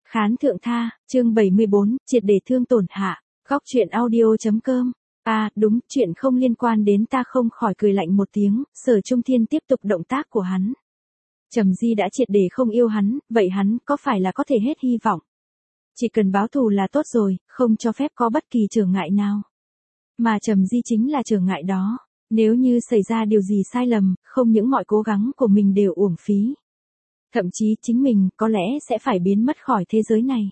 Khán thượng tha, chương 74, triệt để thương tổn hạ, góc truyện audio.com. À, đúng, chuyện không liên quan đến ta không khỏi cười lạnh một tiếng, Sở Trung Thiên tiếp tục động tác của hắn. Trầm Di đã triệt để không yêu hắn, vậy hắn có phải là có thể hết hy vọng? Chỉ cần báo thù là tốt rồi, không cho phép có bất kỳ trở ngại nào. Mà Trầm Di chính là trở ngại đó. Nếu như xảy ra điều gì sai lầm, không những mọi cố gắng của mình đều uổng phí. Thậm chí chính mình có lẽ sẽ phải biến mất khỏi thế giới này.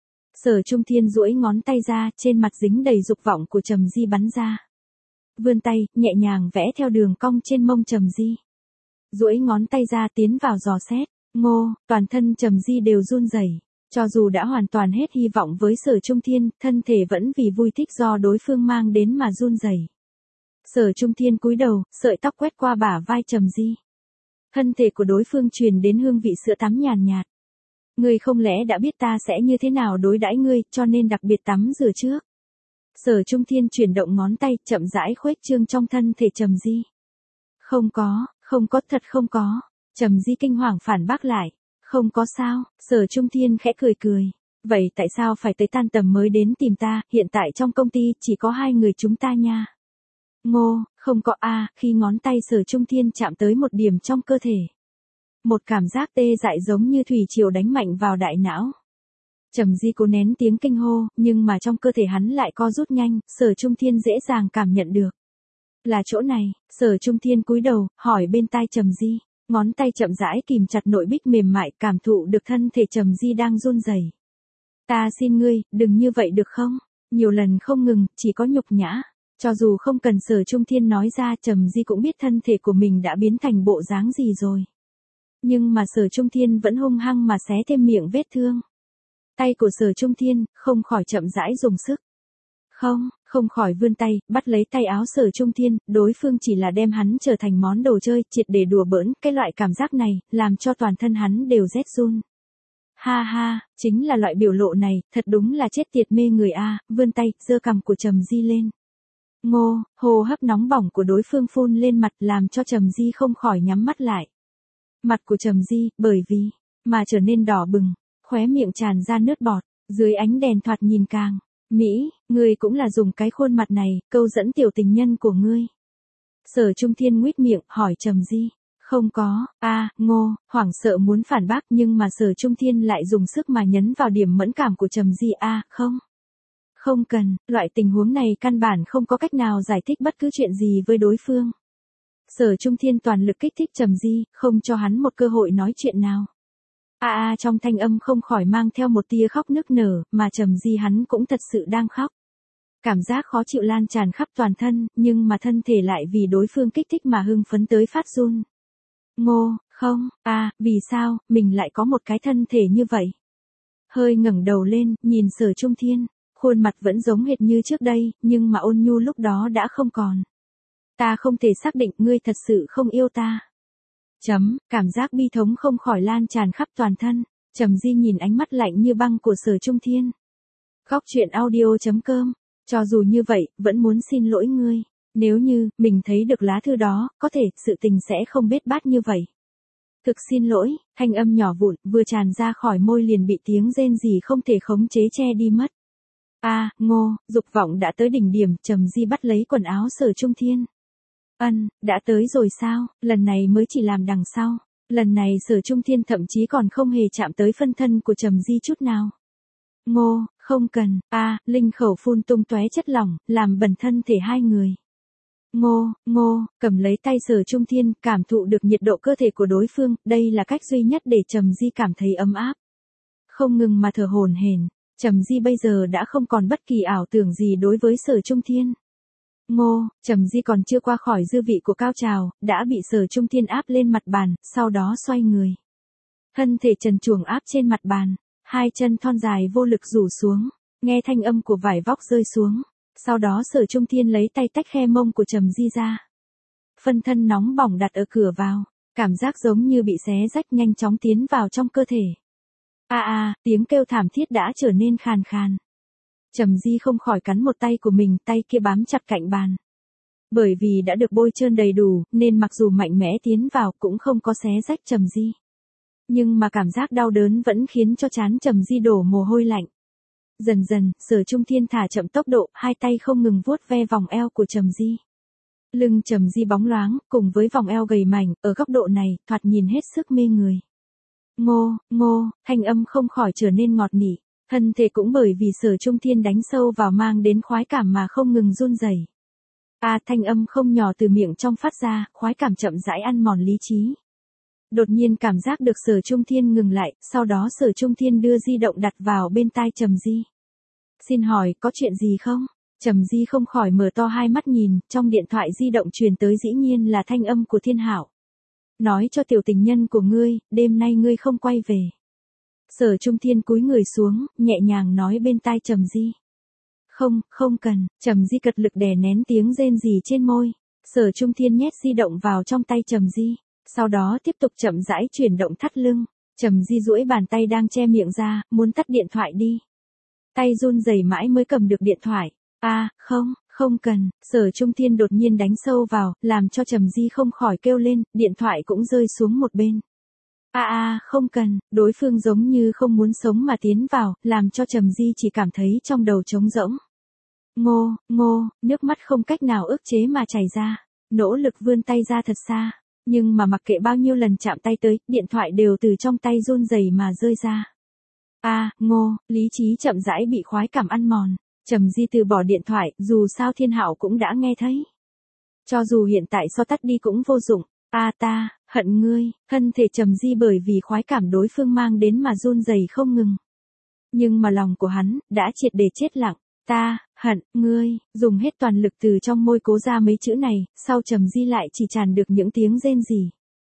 Sở Trung Thiên duỗi ngón tay ra, trên mặt dính đầy dục vọng của Trầm Di bắn ra. Vươn tay, nhẹ nhàng vẽ theo đường cong trên mông Trầm Di. Duỗi ngón tay ra tiến vào dò xét, ngô, toàn thân Trầm Di đều run rẩy. Cho dù đã hoàn toàn hết hy vọng với Sở Trung Thiên, thân thể vẫn vì vui thích do đối phương mang đến mà run rẩy. Sở Trung Thiên cúi đầu, sợi tóc quét qua bả vai Trầm Di. Thân thể của đối phương truyền đến hương vị sữa tắm nhàn nhạt. Ngươi không lẽ đã biết ta sẽ như thế nào đối đãi ngươi, cho nên đặc biệt tắm rửa trước. Sở Trung Thiên chuyển động ngón tay, chậm rãi khuếch trương trong thân thể Trầm Di. Không có, thật không có. Trầm Di kinh hoàng phản bác lại. Không có sao, Sở Trung Thiên khẽ cười cười. Vậy tại sao phải tới tan tầm mới đến tìm ta, hiện tại trong công ty chỉ có hai người chúng ta nha. Ngô, không có a, khi ngón tay Sở Trung Thiên chạm tới một điểm trong cơ thể. Một cảm giác tê dại giống như thủy triều đánh mạnh vào đại não. Trầm Di cố nén tiếng kinh hô, nhưng mà trong cơ thể hắn lại co rút nhanh, Sở Trung Thiên dễ dàng cảm nhận được. Là chỗ này, Sở Trung Thiên cúi đầu, hỏi bên tai Trầm Di, ngón tay chậm rãi kìm chặt nội bích mềm mại, cảm thụ được thân thể Trầm Di đang run rẩy. Ta xin ngươi, đừng như vậy được không? Nhiều lần không ngừng, chỉ có nhục nhã. Cho dù không cần Sở Trung Thiên nói ra, Trầm Di cũng biết thân thể của mình đã biến thành bộ dáng gì rồi. Nhưng mà Sở Trung Thiên vẫn hung hăng mà xé thêm miệng vết thương. Tay của Sở Trung Thiên, không khỏi chậm rãi dùng sức. Không khỏi vươn tay, bắt lấy tay áo Sở Trung Thiên, đối phương chỉ là đem hắn trở thành món đồ chơi, triệt để đùa bỡn, cái loại cảm giác này, làm cho toàn thân hắn đều rét run. Ha ha, chính là loại biểu lộ này, thật đúng là chết tiệt mê người a, vươn tay, giơ cằm của Trầm Di lên. Ngô, hô hấp nóng bỏng của đối phương phun lên mặt làm cho Trầm Di không khỏi nhắm mắt lại. Mặt của Trầm Di, bởi vì, mà trở nên đỏ bừng, khóe miệng tràn ra nước bọt, dưới ánh đèn thoạt nhìn càng, Mỹ, ngươi cũng là dùng cái khuôn mặt này, câu dẫn tiểu tình nhân của ngươi. Sở Trung Thiên nguýt miệng, hỏi Trầm Di. Không có, Ngô, hoảng sợ muốn phản bác nhưng mà Sở Trung Thiên lại dùng sức mà nhấn vào điểm mẫn cảm của Trầm Di không. Không cần, loại tình huống này căn bản không có cách nào giải thích bất cứ chuyện gì với đối phương. Sở Trung Thiên toàn lực kích thích Trầm Di, không cho hắn một cơ hội nói chuyện nào. Trong thanh âm không khỏi mang theo một tia khóc nức nở, mà Trầm Di hắn cũng thật sự đang khóc. Cảm giác khó chịu lan tràn khắp toàn thân, nhưng mà thân thể lại vì đối phương kích thích mà hưng phấn tới phát run. Ngô, không, vì sao, mình lại có một cái thân thể như vậy? Hơi ngẩng đầu lên, nhìn Sở Trung Thiên, khuôn mặt vẫn giống hệt như trước đây, nhưng mà ôn nhu lúc đó đã không còn. Ta không thể xác định ngươi thật sự không yêu ta. Cảm giác bi thống không khỏi lan tràn khắp toàn thân. Trầm Di nhìn ánh mắt lạnh như băng của Sở Trung Thiên. Góc truyện audio.com. Cho dù như vậy, vẫn muốn xin lỗi ngươi. Nếu như, mình thấy được lá thư đó, có thể, sự tình sẽ không bết bát như vậy. Thực xin lỗi, thanh âm nhỏ vụn, vừa tràn ra khỏi môi liền bị tiếng rên rỉ không thể khống chế che đi mất. Ngô, dục vọng đã tới đỉnh điểm, Trầm Di bắt lấy quần áo Sở Trung Thiên. Đã tới rồi sao, lần này mới chỉ làm đằng sau. Lần này Sở Trung Thiên thậm chí còn không hề chạm tới phân thân của Trầm Di chút nào. Ngô, không cần, linh khẩu phun tung tóe chất lỏng, làm bẩn thân thể hai người. Ngô, cầm lấy tay Sở Trung Thiên, cảm thụ được nhiệt độ cơ thể của đối phương, đây là cách duy nhất để Trầm Di cảm thấy ấm áp. Không ngừng mà thở hổn hển, Trầm Di bây giờ đã không còn bất kỳ ảo tưởng gì đối với Sở Trung Thiên. Ngô, Trầm Di còn chưa qua khỏi dư vị của cao trào, đã bị Sở Trung Thiên áp lên mặt bàn, sau đó xoay người. Thân thể trần truồng áp trên mặt bàn, hai chân thon dài vô lực rủ xuống, nghe thanh âm của vải vóc rơi xuống. Sau đó Sở Trung Thiên lấy tay tách khe mông của Trầm Di ra. Phân thân nóng bỏng đặt ở cửa vào, cảm giác giống như bị xé rách nhanh chóng tiến vào trong cơ thể. Tiếng kêu thảm thiết đã trở nên khàn khàn. Trầm Di không khỏi cắn một tay của mình, tay kia bám chặt cạnh bàn. Bởi vì đã được bôi trơn đầy đủ, nên mặc dù mạnh mẽ tiến vào cũng không có xé rách Trầm Di. Nhưng mà cảm giác đau đớn vẫn khiến cho trán Trầm Di đổ mồ hôi lạnh. Dần dần, Sở Trung Thiên thả chậm tốc độ, hai tay không ngừng vuốt ve vòng eo của Trầm Di. Lưng Trầm Di bóng loáng, cùng với vòng eo gầy mảnh, ở góc độ này, thoạt nhìn hết sức mê người. Ngô, ngô, thanh âm không khỏi trở nên ngọt nỉ, thân thể cũng bởi vì Sở Trung Thiên đánh sâu vào mang đến khoái cảm mà không ngừng run rẩy. Thanh âm không nhỏ từ miệng trong phát ra, khoái cảm chậm rãi ăn mòn lý trí. Đột nhiên cảm giác được Sở Trung Thiên ngừng lại, sau đó Sở Trung Thiên đưa di động đặt vào bên tai Trầm Di. Xin hỏi, có chuyện gì không? Trầm Di không khỏi mở to hai mắt nhìn, trong điện thoại di động truyền tới dĩ nhiên là thanh âm của Thiên Hạo. Nói cho tiểu tình nhân của ngươi, đêm nay ngươi không quay về. Sở Trung Thiên cúi người xuống, nhẹ nhàng nói bên tai Trầm Di. Không, không cần, Trầm Di cật lực đè nén tiếng rên rỉ trên môi. Sở Trung Thiên nhét di động vào trong tay Trầm Di, sau đó tiếp tục chậm rãi chuyển động thắt lưng. Trầm Di duỗi bàn tay đang che miệng ra, muốn tắt điện thoại đi. Tay run rẩy mãi mới cầm được điện thoại. Không, không cần, Sở Trung Thiên đột nhiên đánh sâu vào, làm cho Trầm Di không khỏi kêu lên, điện thoại cũng rơi xuống một bên. Không cần, đối phương giống như không muốn sống mà tiến vào, làm cho Trầm Di chỉ cảm thấy trong đầu trống rỗng. Ngô, nước mắt không cách nào ức chế mà chảy ra, nỗ lực vươn tay ra thật xa, nhưng mà mặc kệ bao nhiêu lần chạm tay tới, điện thoại đều từ trong tay run rẩy mà rơi ra. Ngô, lý trí chậm rãi bị khoái cảm ăn mòn. Trầm Di từ bỏ điện thoại, dù sao Thiên Hạo cũng đã nghe thấy. Cho dù hiện tại so tắt đi cũng vô dụng. Ta hận ngươi, thân thể Trầm Di bởi vì khoái cảm đối phương mang đến mà run rẩy không ngừng. Nhưng mà lòng của hắn, đã triệt để chết lặng. Ta hận ngươi, dùng hết toàn lực từ trong môi cố ra mấy chữ này, sau Trầm Di lại chỉ tràn được những tiếng rên rỉ.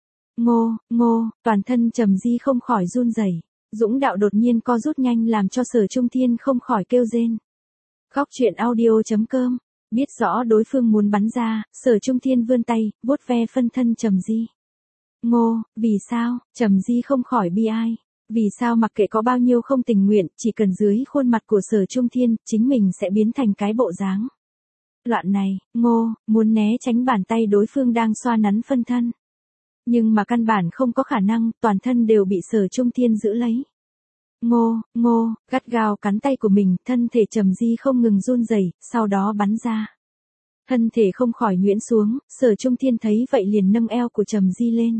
Ngô, toàn thân Trầm Di không khỏi run rẩy. Dũng đạo đột nhiên co rút nhanh làm cho Sở Trung Thiên không khỏi kêu rên. Góc truyện audio.com, biết rõ đối phương muốn bắn ra, Sở Trung Thiên vươn tay, vuốt ve phân thân Trầm Di. Ngô, vì sao, Trầm Di không khỏi bi ai. Vì sao mặc kệ có bao nhiêu không tình nguyện, chỉ cần dưới khuôn mặt của Sở Trung Thiên, chính mình sẽ biến thành cái bộ dáng loạn này. Ngô, muốn né tránh bàn tay đối phương đang xoa nắn phân thân. Nhưng mà căn bản không có khả năng, toàn thân đều bị Sở Trung Thiên giữ lấy. Ngô, gắt gao cắn tay của mình, thân thể Trầm Di không ngừng run rẩy, sau đó bắn ra. Thân thể không khỏi nhuyễn xuống, Sở Trung Thiên thấy vậy liền nâng eo của Trầm Di lên.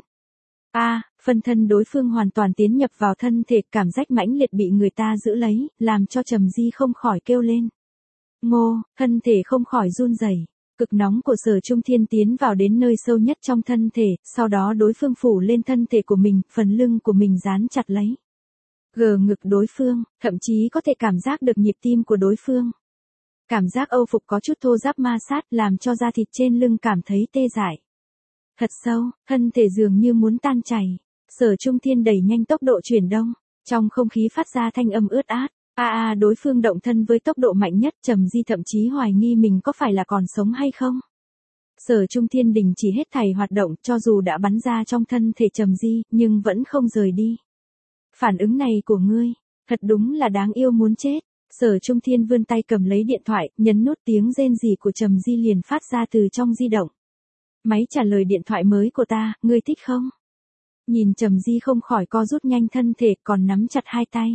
Phân thân đối phương hoàn toàn tiến nhập vào thân thể, cảm giác mãnh liệt bị người ta giữ lấy, làm cho Trầm Di không khỏi kêu lên. Ngô, thân thể không khỏi run rẩy. Cực nóng của Sở Trung Thiên tiến vào đến nơi sâu nhất trong thân thể, sau đó đối phương phủ lên thân thể của mình, phần lưng của mình dán chặt lấy. Gờ ngực đối phương, thậm chí có thể cảm giác được nhịp tim của đối phương. Cảm giác âu phục có chút thô ráp ma sát làm cho da thịt trên lưng cảm thấy tê dại. Thật sâu, thân thể dường như muốn tan chảy. Sở Trung Thiên đẩy nhanh tốc độ chuyển động, trong không khí phát ra thanh âm ướt át. Đối phương động thân với tốc độ mạnh nhất, Trầm Di thậm chí hoài nghi mình có phải là còn sống hay không. Sở Trung Thiên đình chỉ hết thảy hoạt động, cho dù đã bắn ra trong thân thể Trầm Di, nhưng vẫn không rời đi. Phản ứng này của ngươi, thật đúng là đáng yêu muốn chết. Sở Trung Thiên vươn tay cầm lấy điện thoại, nhấn nút, tiếng rên rỉ của Trầm Di liền phát ra từ trong di động. Máy trả lời điện thoại mới của ta, ngươi thích không? Nhìn Trầm Di không khỏi co rút nhanh thân thể, còn nắm chặt hai tay.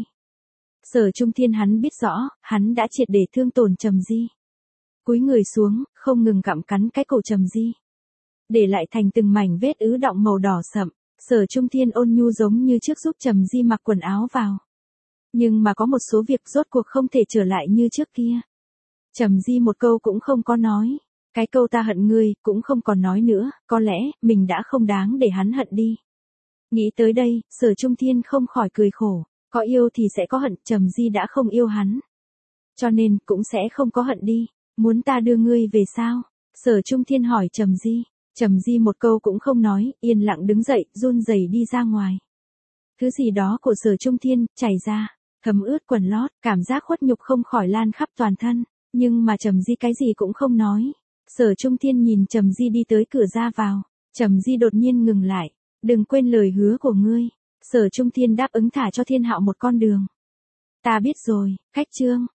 Sở Trung Thiên hắn biết rõ, hắn đã triệt để thương tổn Trầm Di. Cúi người xuống, không ngừng gặm cắn cái cổ Trầm Di, để lại thành từng mảnh vết ứ đọng màu đỏ sậm. Sở Trung Thiên ôn nhu giống như trước giúp Trầm Di mặc quần áo vào. Nhưng mà có một số việc rốt cuộc không thể trở lại như trước kia. Trầm Di một câu cũng không có nói. Cái câu ta hận ngươi, cũng không còn nói nữa, có lẽ, mình đã không đáng để hắn hận đi. Nghĩ tới đây, Sở Trung Thiên không khỏi cười khổ. Có yêu thì sẽ có hận, Trầm Di đã không yêu hắn. Cho nên, cũng sẽ không có hận đi. Muốn ta đưa ngươi về sao? Sở Trung Thiên hỏi Trầm Di. Trầm Di một câu cũng không nói, yên lặng đứng dậy, run rẩy đi ra ngoài. Thứ gì đó của Sở Trung Thiên, chảy ra, thấm ướt quần lót, cảm giác khuất nhục không khỏi lan khắp toàn thân. Nhưng mà Trầm Di cái gì cũng không nói. Sở Trung Thiên nhìn Trầm Di đi tới cửa ra vào. Trầm Di đột nhiên ngừng lại. Đừng quên lời hứa của ngươi. Sở Trung Thiên đáp ứng thả cho Thiên Hạo một con đường. Ta biết rồi, khách trương.